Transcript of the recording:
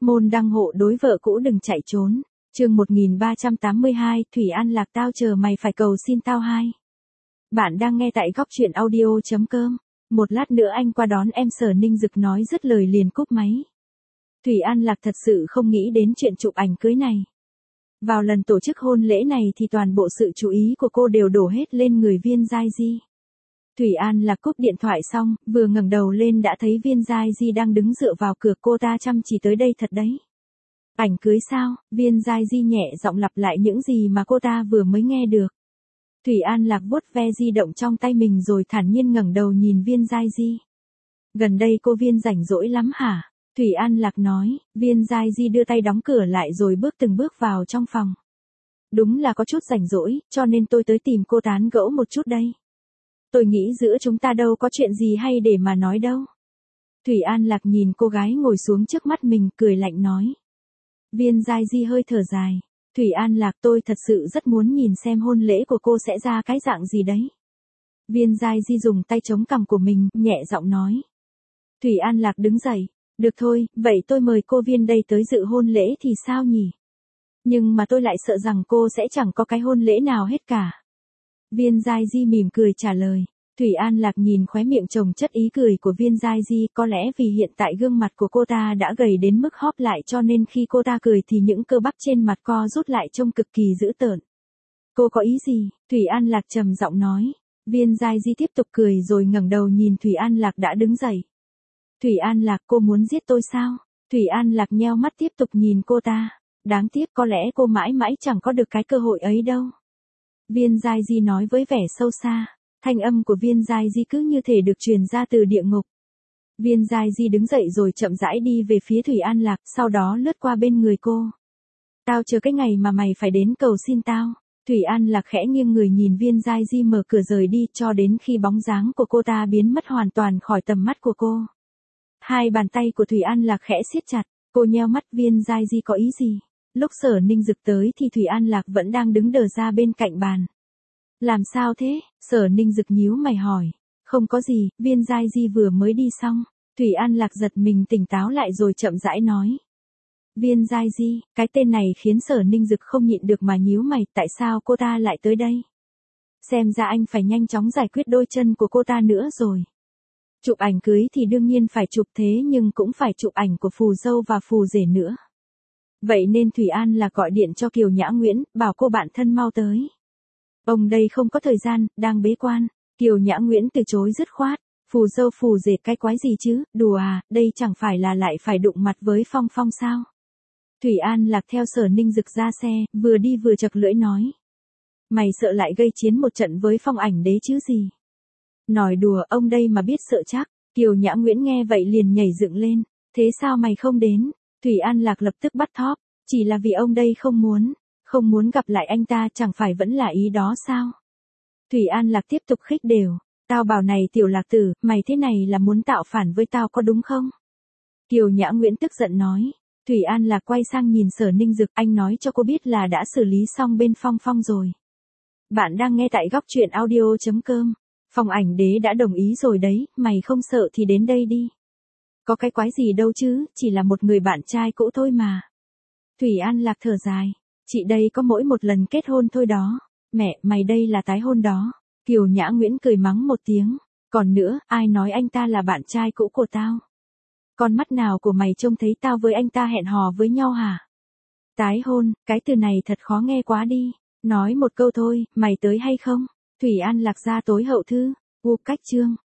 Môn đăng hộ đối vợ cũ đừng chạy trốn. Chương 1382, Thủy An Lạc tao chờ mày phải cầu xin tao hai. Bạn đang nghe tại góc truyện audio.com. Một lát nữa anh qua đón em. Sở Ninh Dực nói dứt lời liền cúp máy. Thủy An Lạc thật sự không nghĩ đến chuyện chụp ảnh cưới này. Vào lần tổ chức hôn lễ này thì toàn bộ sự chú ý của cô đều đổ hết lên người Viên Giai Di. Thủy An Lạc cúp điện thoại xong, vừa ngẩng đầu lên đã thấy Viên Giai Di đang đứng dựa vào cửa. Cô ta chăm chỉ tới đây thật đấy. Ảnh cưới sao? Viên Giai Di nhẹ giọng lặp lại những gì mà cô ta vừa mới nghe được. Thủy An Lạc vuốt ve di động trong tay mình rồi thản nhiên ngẩng đầu nhìn Viên Giai Di. Gần đây cô Viên rảnh rỗi lắm hả? Thủy An Lạc nói. Viên Giai Di đưa tay đóng cửa lại rồi bước từng bước vào trong phòng. Đúng là có chút rảnh rỗi, cho nên tôi tới tìm cô tán gẫu một chút đây. Tôi nghĩ giữa chúng ta đâu có chuyện gì hay để mà nói đâu. Thủy An Lạc nhìn cô gái ngồi xuống trước mắt mình, cười lạnh nói. Viên Giai Di hơi thở dài. Thủy An Lạc, tôi thật sự rất muốn nhìn xem hôn lễ của cô sẽ ra cái dạng gì đấy. Viên Giai Di dùng tay chống cằm của mình, nhẹ giọng nói. Thủy An Lạc đứng dậy. Được thôi, vậy tôi mời cô Viên đây tới dự hôn lễ thì sao nhỉ? Nhưng mà tôi lại sợ rằng cô sẽ chẳng có cái hôn lễ nào hết cả. Viên Giai Di mỉm cười trả lời. Thủy An Lạc nhìn khóe miệng chồng chất ý cười của Viên Giai Di, có lẽ vì hiện tại gương mặt của cô ta đã gầy đến mức hóp lại cho nên khi cô ta cười thì những cơ bắp trên mặt co rút lại trông cực kỳ dữ tợn. Cô có ý gì? Thủy An Lạc trầm giọng nói. Viên Giai Di tiếp tục cười rồi ngẩng đầu nhìn Thủy An Lạc đã đứng dậy. Thủy An Lạc, cô muốn giết tôi sao? Thủy An Lạc nheo mắt tiếp tục nhìn cô ta. Đáng tiếc có lẽ cô mãi mãi chẳng có được cái cơ hội ấy đâu. Viên Giai Di nói với vẻ sâu xa. Thanh âm của Viên Giai Di cứ như thể được truyền ra từ địa ngục. Viên Giai Di đứng dậy rồi chậm rãi đi về phía Thủy An Lạc, sau đó lướt qua bên người cô. Tao chờ cái ngày mà mày phải đến cầu xin tao. Thủy An Lạc khẽ nghiêng người nhìn Viên Giai Di mở cửa rời đi cho đến khi bóng dáng của cô ta biến mất hoàn toàn khỏi tầm mắt của cô. Hai bàn tay của Thủy An Lạc khẽ siết chặt, cô nheo mắt. Viên Giai Di có ý gì? Lúc Sở Ninh Dực tới thì Thủy An Lạc vẫn đang đứng đờ ra bên cạnh bàn. Làm sao thế? Sở Ninh Dực nhíu mày hỏi. Không có gì, Viên Giai Di vừa mới đi xong. Thủy An Lạc giật mình tỉnh táo lại rồi chậm rãi nói. Viên Giai Di, cái tên này khiến Sở Ninh Dực không nhịn được mà nhíu mày, tại sao cô ta lại tới đây? Xem ra anh phải nhanh chóng giải quyết đôi chân của cô ta nữa rồi. Chụp ảnh cưới thì đương nhiên phải chụp thế nhưng cũng phải chụp ảnh của phù dâu và phù rể nữa. Vậy nên Thủy An Lạc gọi điện cho Kiều Nhã Nguyễn, bảo cô bạn thân mau tới. Ông đây không có thời gian, đang bế quan. Kiều Nhã Nguyễn từ chối dứt khoát. Phù dâu phù rể cái quái gì chứ, đùa à, đây chẳng phải là lại phải đụng mặt với Phong Phong sao? Thủy An Lạc theo Sở Ninh Dực ra xe, vừa đi vừa chật lưỡi nói. Mày sợ lại gây chiến một trận với Phong Ảnh Đế chứ gì? Nói đùa, ông đây mà biết sợ chắc. Kiều Nhã Nguyễn nghe vậy liền nhảy dựng lên. Thế sao mày không đến? Thủy An Lạc lập tức bắt thóp. Chỉ là vì ông đây không muốn gặp lại anh ta, chẳng phải vẫn là ý đó sao? Thủy An Lạc tiếp tục khích đều. Tao bảo này Tiểu Lạc Tử, mày thế này là muốn tạo phản với tao có đúng không? Kiều Nhã Nguyễn tức giận nói. Thủy An Lạc quay sang nhìn Sở Ninh Dực, anh nói cho cô biết là đã xử lý xong bên Phong Phong rồi. Bạn đang nghe tại góc truyện audio.com. Phong Ảnh Đế đã đồng ý rồi đấy, mày không sợ thì đến đây đi. Có cái quái gì đâu chứ, chỉ là một người bạn trai cũ thôi mà. Thủy An Lạc thở dài. Chị đây có mỗi một lần kết hôn thôi đó. Mẹ, mày đây là tái hôn đó. Kiều Nhã Nguyễn cười mắng một tiếng. Còn nữa, ai nói anh ta là bạn trai cũ của tao? Con mắt nào của mày trông thấy tao với anh ta hẹn hò với nhau hả? Tái hôn, cái từ này thật khó nghe quá đi. Nói một câu thôi, mày tới hay không? Thủy An Lạc ra tối hậu thư. Cách chương.